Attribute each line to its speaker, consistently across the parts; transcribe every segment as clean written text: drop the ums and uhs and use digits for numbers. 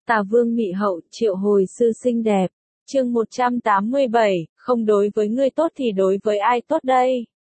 Speaker 1: Tả Vương Mị Hậu triệu hồi sư xinh đẹp. Chương 187, không đối với ngươi tốt thì đối với ai tốt đây?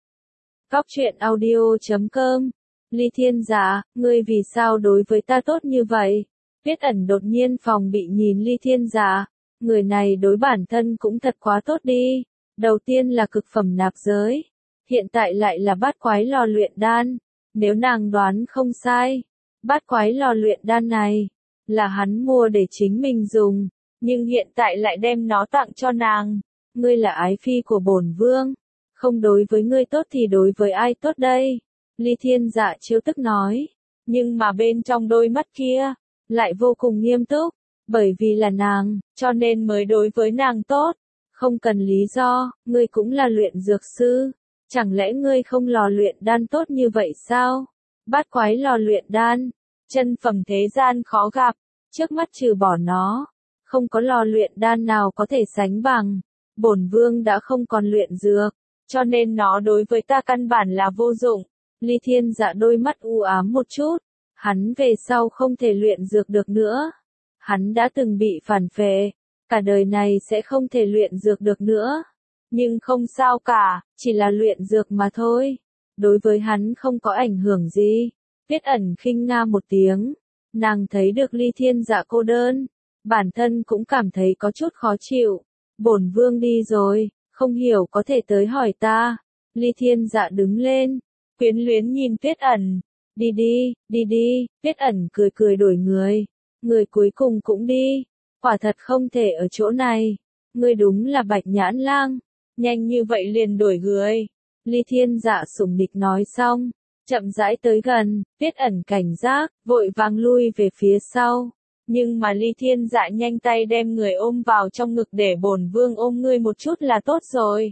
Speaker 1: Góc truyện audio.com. Ly Thiên Dạ, ngươi vì sao đối với ta tốt như vậy? Tuyết Ẩn đột nhiên phòng bị nhìn Ly Thiên Dạ, người này đối bản thân cũng thật quá tốt đi. Đầu tiên là cực phẩm nạp giới, hiện tại lại là bát quái lò luyện đan. Nếu nàng đoán không sai, bát quái lò luyện đan này là hắn mua để chính mình dùng, nhưng hiện tại lại đem nó tặng cho nàng. Ngươi là ái phi của bổn vương, không đối với ngươi tốt thì đối với ai tốt đây? Ly Thiên Dạ trêu tức nói, nhưng mà bên trong đôi mắt kia lại vô cùng nghiêm túc, bởi vì là nàng, cho nên mới đối với nàng tốt. Không cần lý do, ngươi cũng là luyện dược sư, chẳng lẽ ngươi không lò luyện đan tốt như vậy sao? Bát quái lò luyện đan, chân phẩm thế gian khó gặp, trước mắt trừ bỏ nó, không có lò luyện đan nào có thể sánh bằng. Bổn vương đã không còn luyện dược, cho nên nó đối với ta căn bản là vô dụng. Ly Thiên Dạ đôi mắt u ám một chút, hắn về sau không thể luyện dược được nữa. Hắn đã từng bị phản phệ, cả đời này sẽ không thể luyện dược được nữa. Nhưng không sao cả, chỉ là luyện dược mà thôi. Đối với hắn không có ảnh hưởng gì. Tuyết Ẩn khinh nga một tiếng, nàng thấy được Ly Thiên Dạ cô đơn, bản thân cũng cảm thấy có chút khó chịu. Bổn vương đi rồi, không hiểu có thể tới hỏi ta. Ly Thiên Dạ đứng lên, quyến luyến nhìn Tuyết Ẩn. Đi đi, Tuyết Ẩn cười cười đổi người. Người cuối cùng cũng đi, quả thật không thể ở chỗ này. Ngươi đúng là Bạch Nhãn Lang, nhanh như vậy liền đổi người. Ly Thiên Dạ sủng nịch nói xong, chậm rãi tới gần. Tuyết Ẩn cảnh giác, vội vàng lui về phía sau. Nhưng mà Ly Thiên Dạ nhanh tay đem người ôm vào trong ngực, để bổn vương ôm ngươi một chút là tốt rồi.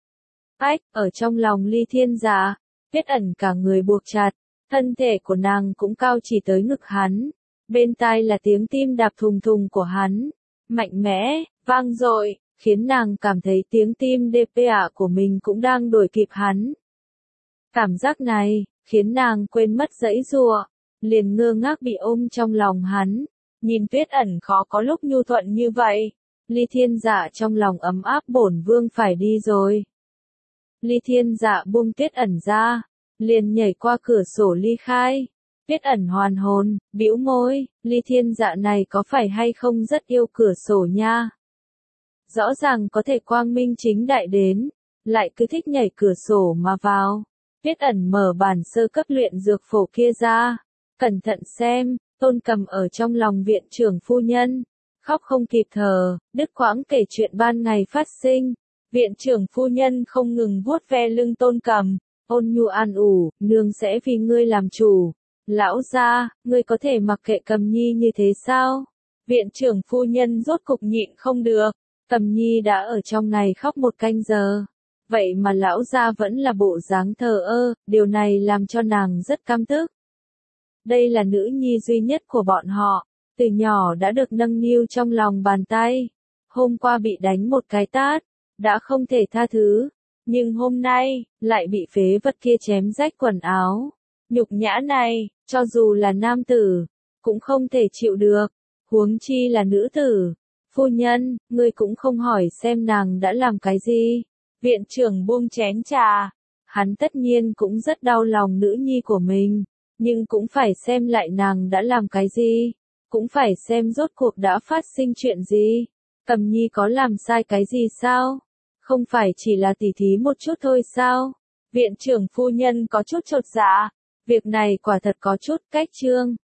Speaker 1: Ách, ở trong lòng Ly Thiên Dạ, Tuyết Ẩn cả người buộc chặt, thân thể của nàng cũng cao chỉ tới ngực hắn. Bên tai là tiếng tim đạp thùng thùng của hắn, mạnh mẽ, vang dội, khiến nàng cảm thấy tiếng tim DPA của mình cũng đang đuổi kịp hắn. Cảm giác này khiến nàng quên mất giãy giụa, liền ngơ ngác bị ôm trong lòng hắn. Nhìn Tuyết Ẩn khó có lúc nhu thuận như vậy, Ly Thiên Dạ trong lòng ấm áp. Bổn vương phải đi rồi. Ly Thiên Dạ buông Tuyết Ẩn ra, liền nhảy qua cửa sổ ly khai. Tuyết Ẩn hoàn hồn, bĩu môi, Ly Thiên Dạ này có phải hay không rất yêu cửa sổ nha. Rõ ràng có thể quang minh chính đại đến, lại cứ thích nhảy cửa sổ mà vào. Tuyết Ẩn mở bản sơ cấp luyện dược phổ kia ra, cẩn thận xem. Tôn Cầm ở trong lòng viện trưởng phu nhân, khóc không kịp thở, đứt quãng kể chuyện ban ngày phát sinh. Viện trưởng phu nhân không ngừng vuốt ve lưng Tôn Cầm, ôn nhu an ủi, nương sẽ vì ngươi làm chủ. Lão gia, ngươi có thể mặc kệ Cầm Nhi như thế sao? Viện trưởng phu nhân rốt cục nhịn không được, Cầm Nhi đã ở trong này khóc 1 canh giờ. Vậy mà lão gia vẫn là bộ dáng thờ ơ, điều này làm cho nàng rất căm tức. Đây là nữ nhi duy nhất của bọn họ, từ nhỏ đã được nâng niu trong lòng bàn tay. Hôm qua bị đánh một cái tát, đã không thể tha thứ, nhưng hôm nay, lại bị phế vật kia chém rách quần áo. Nhục nhã này, cho dù là nam tử, cũng không thể chịu được, huống chi là nữ tử. Phu nhân, ngươi cũng không hỏi xem nàng đã làm cái gì. Viện trưởng buông chén trà, hắn tất nhiên cũng rất đau lòng nữ nhi của mình, nhưng cũng phải xem lại nàng đã làm cái gì, cũng phải xem rốt cuộc đã phát sinh chuyện gì. Cầm Nhi có làm sai cái gì sao? Không phải chỉ là tỉ thí một chút thôi sao? Viện trưởng phu nhân có chút chột dạ, việc này quả thật có chút cách trương.